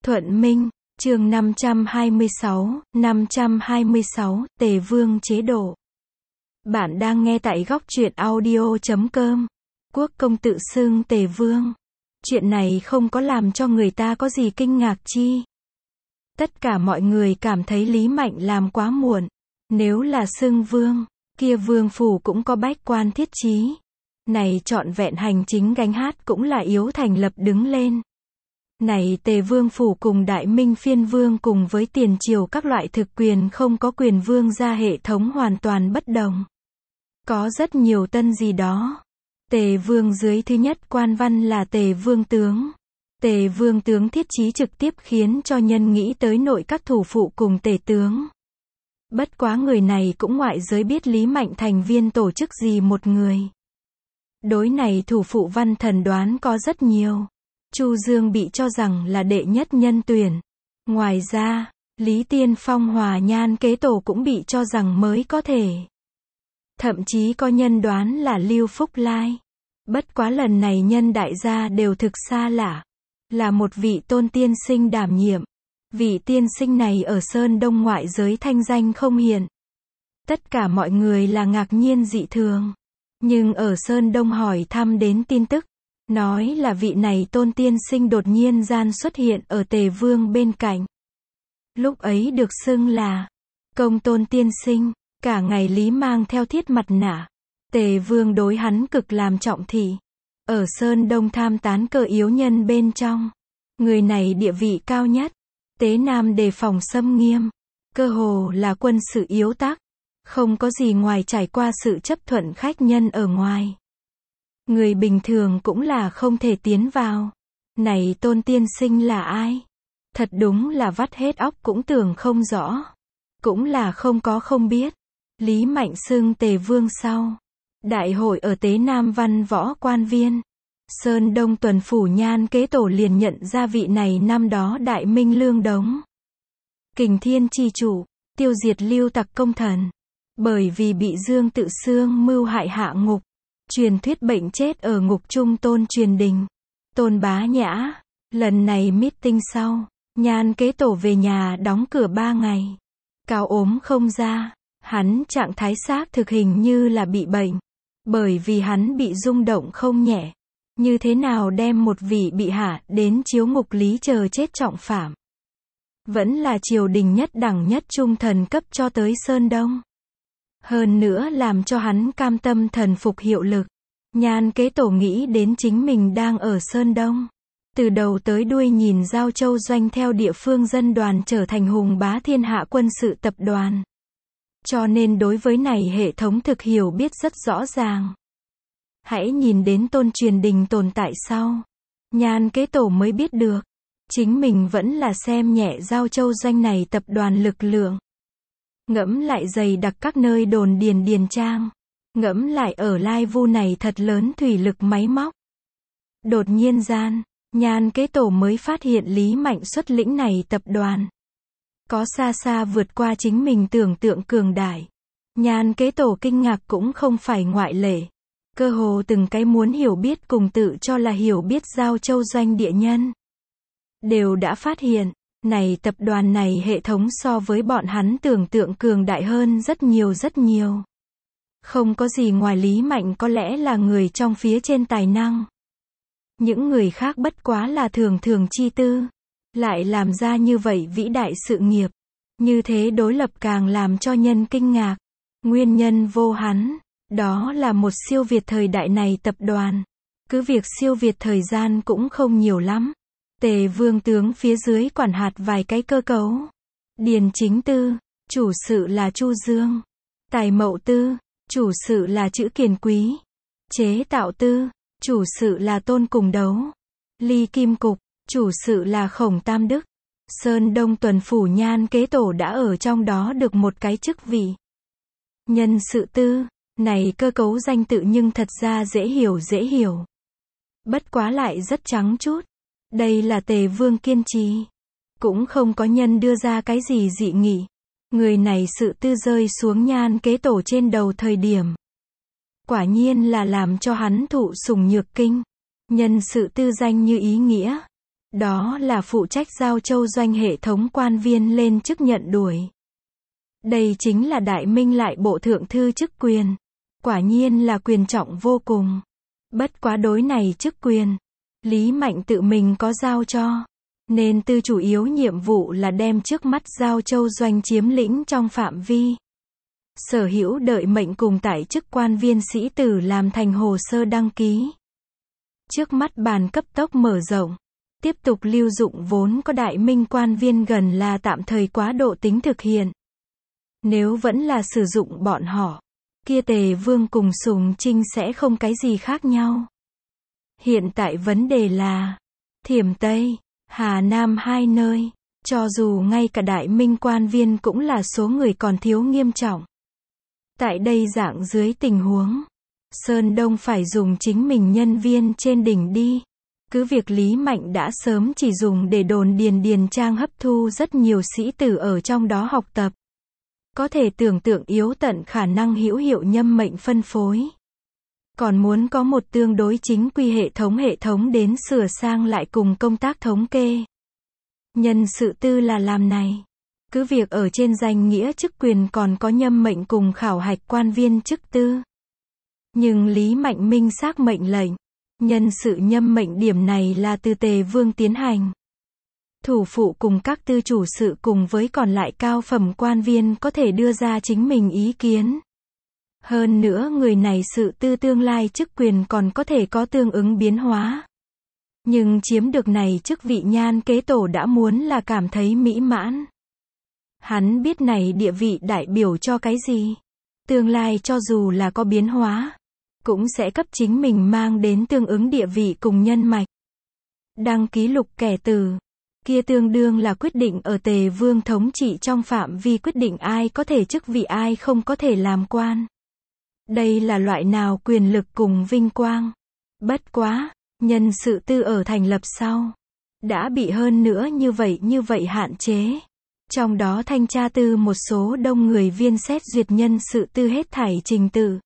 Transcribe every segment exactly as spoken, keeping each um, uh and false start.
Thuận Minh, chương năm trăm hai mươi sáu, năm trăm hai mươi sáu, Tề Vương chế độ. Bạn đang nghe tại góc truyện audio chấm com. Quốc công tự xưng Tề Vương. Chuyện này không có làm cho người ta có gì kinh ngạc chi. Tất cả mọi người cảm thấy Lý Mạnh làm quá muộn. Nếu là xưng vương, kia vương phủ cũng có bách quan thiết trí. Này trọn vẹn hành chính gánh hát cũng là yếu thành lập đứng lên. Này Tề Vương phủ cùng Đại Minh phiên vương cùng với tiền triều các loại thực quyền không có quyền vương gia hệ thống hoàn toàn bất đồng. Có rất nhiều tân gì đó. Tề Vương dưới thứ nhất quan văn là Tề Vương tướng. Tề Vương tướng thiết trí trực tiếp khiến cho nhân nghĩ tới nội các thủ phụ cùng Tề tướng. Bất quá người này cũng ngoại giới biết Lý Mạnh thành viên tổ chức gì một người. Đối này thủ phụ văn thần đoán có rất nhiều. Chu Dương bị cho rằng là đệ nhất nhân tuyển. Ngoài ra, Lý Tiên Phong Hòa Nhan kế tổ cũng bị cho rằng mới có thể. Thậm chí có nhân đoán là Lưu Phúc Lai. Bất quá lần này nhân đại gia đều thực xa lạ. Là một vị tôn tiên sinh đảm nhiệm. Vị tiên sinh này ở Sơn Đông ngoại giới thanh danh không hiện. Tất cả mọi người là ngạc nhiên dị thường. Nhưng ở Sơn Đông hỏi thăm đến tin tức. Nói là vị này tôn tiên sinh đột nhiên gian xuất hiện ở Tề Vương bên cạnh. Lúc ấy được xưng là công tôn tiên sinh, cả ngày Lý mang theo thiết mặt nạ. Tề Vương đối hắn cực làm trọng thị. Ở Sơn Đông tham tán cơ yếu nhân bên trong. Người này địa vị cao nhất. Tế Nam đề phòng xâm nghiêm. Cơ hồ là quân sự yếu tác. Không có gì ngoài trải qua sự chấp thuận khách nhân ở ngoài. Người bình thường cũng là không thể tiến vào. Này tôn tiên sinh là ai? Thật đúng là vắt hết óc cũng tưởng không rõ. Cũng là không có không biết. Lý Mạnh xưng Tề Vương sau. Đại hội ở Tế Nam Văn Võ Quan Viên. Sơn Đông tuần phủ Nhan kế tổ liền nhận ra vị này năm đó Đại Minh Lương Đống. Kình Thiên chi chủ, tiêu diệt lưu tặc công thần. Bởi vì bị Dương Tự Xương mưu hại hạ ngục. Truyền thuyết bệnh chết ở ngục trung Tôn Truyền Đình. Tôn Bá Nhã. Lần này meeting sau, Nhan kế tổ về nhà đóng cửa ba ngày. Cao ốm không ra. Hắn trạng thái xác thực hình như là bị bệnh. Bởi vì hắn bị rung động không nhẹ. Như thế nào đem một vị bị hạ đến chiếu ngục lý chờ chết trọng phạm. Vẫn là triều đình nhất đẳng nhất trung thần cấp cho tới Sơn Đông. Hơn nữa làm cho hắn cam tâm thần phục hiệu lực. Nhan kế tổ nghĩ đến chính mình đang ở Sơn Đông. Từ đầu tới đuôi nhìn Giao Châu Doanh theo địa phương dân đoàn trở thành hùng bá thiên hạ quân sự tập đoàn. Cho nên đối với này hệ thống thực hiểu biết rất rõ ràng. Hãy nhìn đến Tôn Truyền Đình tồn tại sau. Nhan kế tổ mới biết được. Chính mình vẫn là xem nhẹ Giao Châu Doanh này tập đoàn lực lượng. Ngẫm lại dày đặc các nơi đồn điền điền trang. Ngẫm lại ở Lai Vu này thật lớn thủy lực máy móc. Đột nhiên gian, Nhan kế tổ mới phát hiện Lý Mạnh xuất lĩnh này tập đoàn. Có xa xa vượt qua chính mình tưởng tượng cường đại. Nhan kế tổ kinh ngạc cũng không phải ngoại lệ. Cơ hồ từng cái muốn hiểu biết cùng tự cho là hiểu biết Giao Châu Doanh địa nhân. Đều đã phát hiện. Này tập đoàn này hệ thống so với bọn hắn tưởng tượng cường đại hơn rất nhiều rất nhiều. Không có gì ngoài Lý Mạnh có lẽ là người trong phía trên tài năng. Những người khác bất quá là thường thường chi tư. Lại làm ra như vậy vĩ đại sự nghiệp. Như thế đối lập càng làm cho nhân kinh ngạc. Nguyên nhân vô hắn. Đó là một siêu việt thời đại này tập đoàn. Cứ việc siêu việt thời gian cũng không nhiều lắm. Tề Vương tướng phía dưới quản hạt vài cái cơ cấu. Điền chính tư, chủ sự là Chu Dương. Tài mậu tư, chủ sự là Chữ Kiền Quý. Chế tạo tư, chủ sự là Tôn Cùng Đấu. Ly Kim Cục, chủ sự là Khổng Tam Đức. Sơn Đông tuần phủ Nhan kế tổ đã ở trong đó được một cái chức vị. Nhân sự tư, này cơ cấu danh tự nhưng thật ra dễ hiểu dễ hiểu. Bất quá lại rất trắng chút. Đây là Tề Vương kiên trì. Cũng không có nhân đưa ra cái gì dị nghị. Người này sự tư rơi xuống Nhan kế tổ trên đầu thời điểm. Quả nhiên là làm cho hắn thụ sủng nhược kinh. Nhân sự tư danh như ý nghĩa. Đó là phụ trách giao Châu Doanh hệ thống quan viên lên chức nhận đuổi. Đây chính là đại minh lại bộ thượng thư chức quyền. Quả nhiên là quyền trọng vô cùng. Bất quá đối này chức quyền, Lý Mạnh tự mình có giao cho. Nên tư chủ yếu nhiệm vụ là đem trước mắt giao Châu Doanh chiếm lĩnh trong phạm vi. Sở hữu đợi mệnh cùng tại chức quan viên sĩ tử làm thành hồ sơ đăng ký. Trước mắt bàn cấp tốc mở rộng. Tiếp tục lưu dụng vốn có đại minh quan viên gần là tạm thời quá độ tính thực hiện. Nếu vẫn là sử dụng bọn họ, kia Tề Vương cùng Sùng Trinh sẽ không cái gì khác nhau. Hiện tại vấn đề là, Thiểm Tây, Hà Nam hai nơi, cho dù ngay cả đại minh quan viên cũng là số người còn thiếu nghiêm trọng. Tại đây dạng dưới tình huống, Sơn Đông phải dùng chính mình nhân viên trên đỉnh đi. Cứ việc Lý Mạnh đã sớm chỉ dùng để đồn điền điền trang hấp thu rất nhiều sĩ tử ở trong đó học tập. Có thể tưởng tượng yếu tận khả năng hữu hiệu nhâm mệnh phân phối. Còn muốn có một tương đối chính quy hệ thống hệ thống đến sửa sang lại cùng công tác thống kê. Nhân sự tư là làm này. Cứ việc ở trên danh nghĩa chức quyền còn có nhâm mệnh cùng khảo hạch quan viên chức tư. Nhưng Lý Mạnh minh xác mệnh lệnh. Nhân sự nhâm mệnh điểm này là từ Tề Vương tiến hành. Thủ phụ cùng các tư chủ sự cùng với còn lại cao phẩm quan viên có thể đưa ra chính mình ý kiến. Hơn nữa người này sự tư tương lai chức quyền còn có thể có tương ứng biến hóa. Nhưng chiếm được này chức vị nhan kế tổ đã muốn là cảm thấy mỹ mãn. Hắn biết này địa vị đại biểu cho cái gì. Tương lai cho dù là có biến hóa, cũng sẽ cấp chính mình mang đến tương ứng địa vị cùng nhân mạch. Đăng ký lục kẻ tử, kia tương đương là quyết định ở Tề Vương thống trị trong phạm vi quyết định ai có thể chức vị ai không có thể làm quan. Đây là loại nào quyền lực cùng vinh quang. Bất quá, nhân sự tư ở thành lập sau, đã bị hơn nữa như vậy như vậy hạn chế. Trong đó thanh tra tư một số đông người viên xét duyệt nhân sự tư hết thảy trình tự.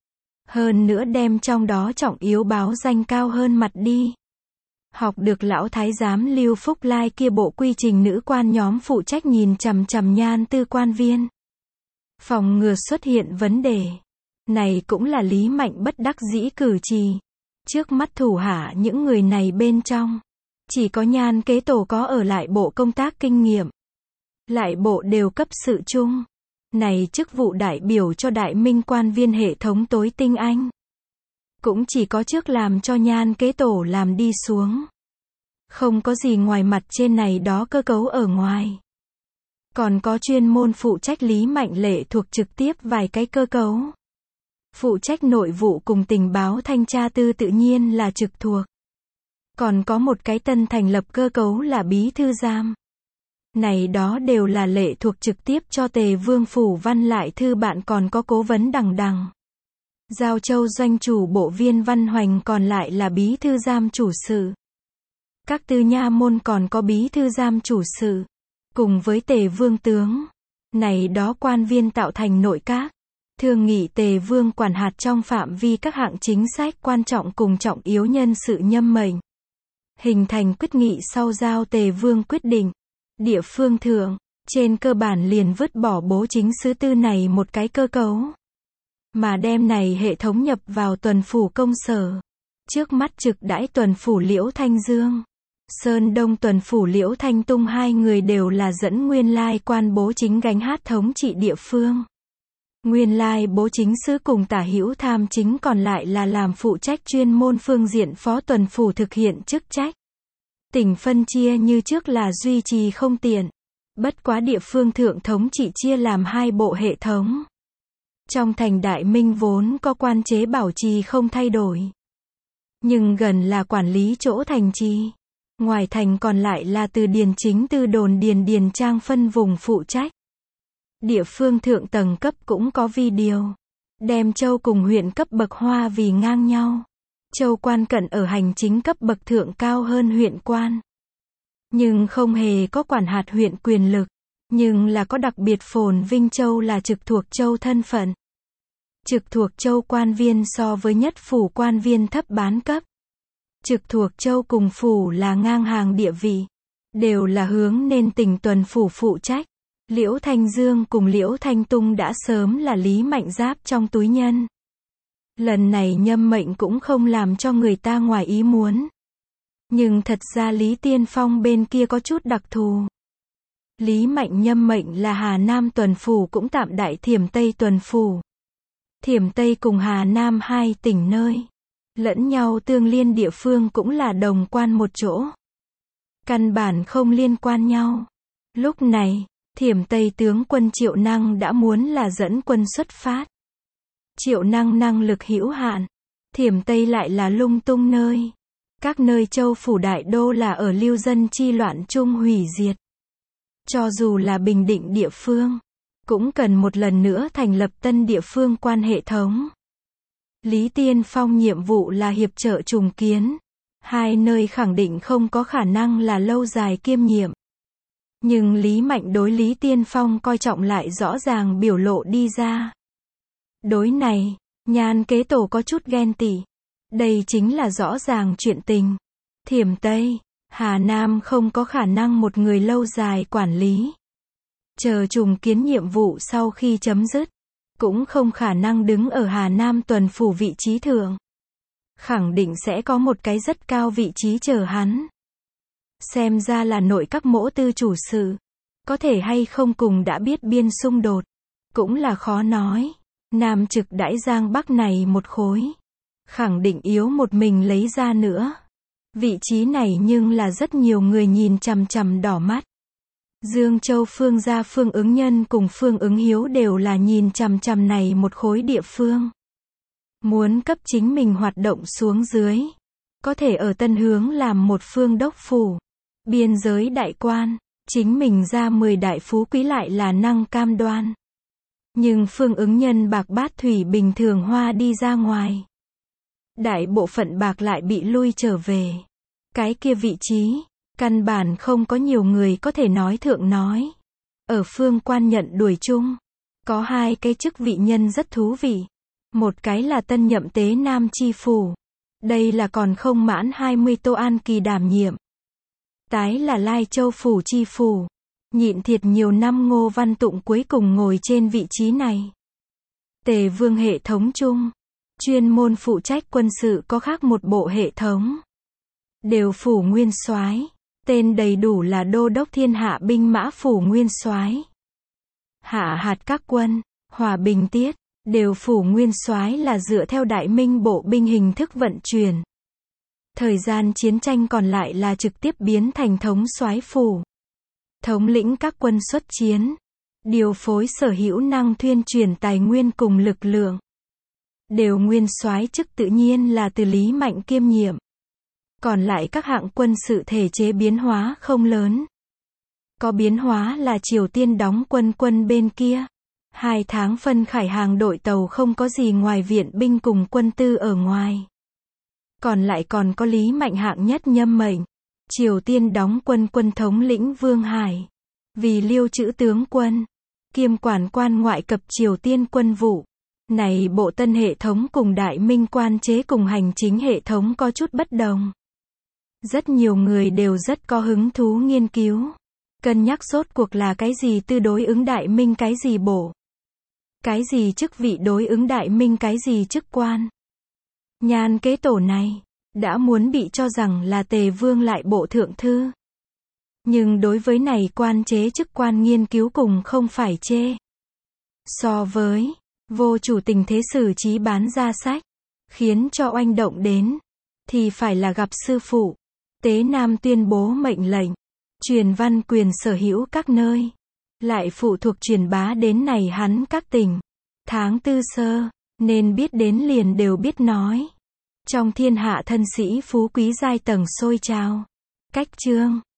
Hơn nữa đem trong đó trọng yếu báo danh cao hơn mặt đi. Học được lão thái giám Lưu Phúc Lai kia bộ quy trình nữ quan nhóm phụ trách nhìn chằm chằm nhan tư quan viên. Phòng ngừa xuất hiện vấn đề. Này cũng là Lý Mạnh bất đắc dĩ cử trì. Trước mắt thủ hạ những người này bên trong, chỉ có nhan kế tổ có ở lại bộ công tác kinh nghiệm. Lại bộ đều cấp sự chung. Này chức vụ đại biểu cho đại minh quan viên hệ thống tối tinh anh. Cũng chỉ có trước làm cho nhan kế tổ làm đi xuống. Không có gì ngoài mặt trên này đó cơ cấu ở ngoài. Còn có chuyên môn phụ trách Lý Mạnh lệ thuộc trực tiếp vài cái cơ cấu. Phụ trách nội vụ cùng tình báo thanh tra tư tự nhiên là trực thuộc. Còn có một cái tân thành lập cơ cấu là bí thư giam. Này đó đều là lệ thuộc trực tiếp cho Tề Vương phủ văn lại thư bạn còn có cố vấn đằng đằng. Giao Châu Doanh chủ bộ viên Văn Hoành còn lại là bí thư giam chủ sự. Các tư nha môn còn có bí thư giam chủ sự. Cùng với Tề Vương tướng. Này đó quan viên tạo thành nội các. Thường nghị Tề Vương quản hạt trong phạm vi các hạng chính sách quan trọng cùng trọng yếu nhân sự nhâm mệnh. Hình thành quyết nghị sau giao Tề Vương quyết định. Địa phương thượng, trên cơ bản liền vứt bỏ bố chính sứ tư này một cái cơ cấu. Mà đem này hệ thống nhập vào tuần phủ công sở. Trước mắt trực đãi tuần phủ Liễu Thanh Dương. Sơn Đông tuần phủ Liễu Thanh Tung hai người đều là dẫn nguyên lai quan bố chính gánh hát thống trị địa phương. Nguyên lai bố chính sứ cùng tả hữu tham chính còn lại là làm phụ trách chuyên môn phương diện phó tuần phủ thực hiện chức trách. Tỉnh phân chia như trước là duy trì không tiện. Bất quá địa phương thượng thống trị chia làm hai bộ hệ thống. Trong thành Đại Minh vốn có quan chế bảo trì không thay đổi. Nhưng gần là quản lý chỗ thành trì. Ngoài thành còn lại là từ điền chính từ đồn điền điền trang phân vùng phụ trách. Địa phương thượng tầng cấp cũng có vi điều. Đem châu cùng huyện cấp bậc hoa vì ngang nhau. Châu quan cận ở hành chính cấp bậc thượng cao hơn huyện quan. Nhưng không hề có quản hạt huyện quyền lực. Nhưng là có đặc biệt phồn vinh châu là trực thuộc châu thân phận. Trực thuộc châu quan viên so với nhất phủ quan viên thấp bán cấp. trực thuộc châu cùng phủ là ngang hàng địa vị, đều là hướng nên tỉnh tuần phủ phụ trách. Liễu Thanh Dương cùng Liễu Thanh Tung đã sớm là Lý Mạnh Giáp trong túi nhân. Lần này nhâm mệnh cũng không làm cho người ta ngoài ý muốn. Nhưng thật ra Lý Tiên Phong bên kia có chút đặc thù. Lý Mạnh nhâm mệnh là Hà Nam tuần phủ cũng tạm đại Thiểm Tây tuần phủ. Thiểm Tây cùng Hà Nam hai tỉnh nơi lẫn nhau tương liên địa phương cũng là đồng quan một chỗ. Căn bản không liên quan nhau. Lúc này, Thiểm Tây tướng quân Triệu Năng đã muốn là dẫn quân xuất phát. Triệu Năng năng lực hữu hạn. Thiểm Tây lại là lung tung nơi. Các nơi châu phủ đại đô là ở lưu dân chi loạn chung hủy diệt. Cho dù là Bình Định địa phương, cũng cần một lần nữa thành lập tân địa phương quan hệ thống. Lý Tiên Phong nhiệm vụ là hiệp trợ trùng kiến. Hai nơi khẳng định không có khả năng là lâu dài kiêm nhiệm. Nhưng Lý Mạnh đối Lý Tiên Phong coi trọng lại rõ ràng biểu lộ đi ra. Đối này, Nhan Kế Tổ có chút ghen tị. Đây chính là rõ ràng chuyện tình. Thiểm Tây, Hà Nam không có khả năng một người lâu dài quản lý. Chờ trùng kiến nhiệm vụ sau khi chấm dứt, cũng không khả năng đứng ở Hà Nam tuần phủ vị trí thượng. Khẳng định sẽ có một cái rất cao vị trí chờ hắn. Xem ra là nội các mỗ tư chủ sự. Có thể hay không cùng đã biết biên xung đột. Cũng là khó nói. Nam trực đãi Giang Bắc này một khối. Khẳng định yếu một mình lấy ra nữa. Vị trí này nhưng là rất nhiều người nhìn chằm chằm đỏ mắt. Dương Châu Phương gia Phương Ứng Nhân cùng Phương Ứng Hiếu đều là nhìn chằm chằm này một khối địa phương. Muốn cấp chính mình hoạt động xuống dưới. Có thể ở Tân Hướng làm một phương đốc phủ. Biên giới đại quan. Chính mình ra mười đại phú quý lại là năng cam đoan. Nhưng Phương Ứng Nhân bạc bát thủy bình thường hoa đi ra ngoài. Đại bộ phận bạc lại bị lui trở về. Cái kia vị trí, căn bản không có nhiều người có thể nói thượng nói. Ở phương quan nhận đuổi chung, có hai cái chức vị nhân rất thú vị. Một cái là tân nhậm tế Nam chi phủ. Đây là còn không mãn hai mươi Tô An Kỳ đảm nhiệm. Tái là Lai Châu phủ chi phủ. Nhịn thiệt nhiều năm Ngô Văn Tụng cuối cùng ngồi trên vị trí này. Tề Vương hệ thống chung. Chuyên môn phụ trách quân sự có khác một bộ hệ thống. Đều phủ nguyên soái. Tên đầy đủ là Đô đốc Thiên Hạ binh mã phủ nguyên soái. Hạ hạt các quân, hòa bình tiết, đều phủ nguyên soái là dựa theo Đại Minh bộ binh hình thức vận chuyển. Thời gian chiến tranh còn lại là trực tiếp biến thành thống soái phủ. Thống lĩnh các quân xuất chiến. Điều phối sở hữu năng thuyên truyền tài nguyên cùng lực lượng. Đều nguyên soái chức tự nhiên là từ Lý Mạnh kiêm nhiệm. Còn lại các hạng quân sự thể chế biến hóa không lớn. Có biến hóa là Triều Tiên đóng quân quân bên kia. Hai tháng phân khải hàng đội tàu không có gì ngoài viện binh cùng quân tư ở ngoài. Còn lại còn có Lý Mạnh hạng nhất nhâm mệnh. Triều Tiên đóng quân quân thống lĩnh Vương Hải. Vì liêu trữ tướng quân. Kiêm quản quan ngoại cập Triều Tiên quân vụ. Này bộ tân hệ thống cùng Đại Minh quan chế cùng hành chính hệ thống có chút bất đồng. Rất nhiều người đều rất có hứng thú nghiên cứu. Cân nhắc rốt cuộc là cái gì tư đối ứng Đại Minh cái gì bổ. Cái gì chức vị đối ứng Đại Minh cái gì chức quan. Nhan Kế Tổ này, đã muốn bị cho rằng là Tề Vương lại bộ thượng thư. Nhưng đối với này quan chế chức quan nghiên cứu cùng không phải chê. So với, vô chủ tình thế xử trí bán ra sách, khiến cho oanh động đến, thì phải là gặp sư phụ. Tế Nam tuyên bố mệnh lệnh, truyền văn quyền sở hữu các nơi, lại phụ thuộc truyền bá đến này hắn các tỉnh. Tháng tư sơ, nên biết đến liền đều biết nói. Trong thiên hạ thân sĩ phú quý giai tầng sôi trào. Cách chương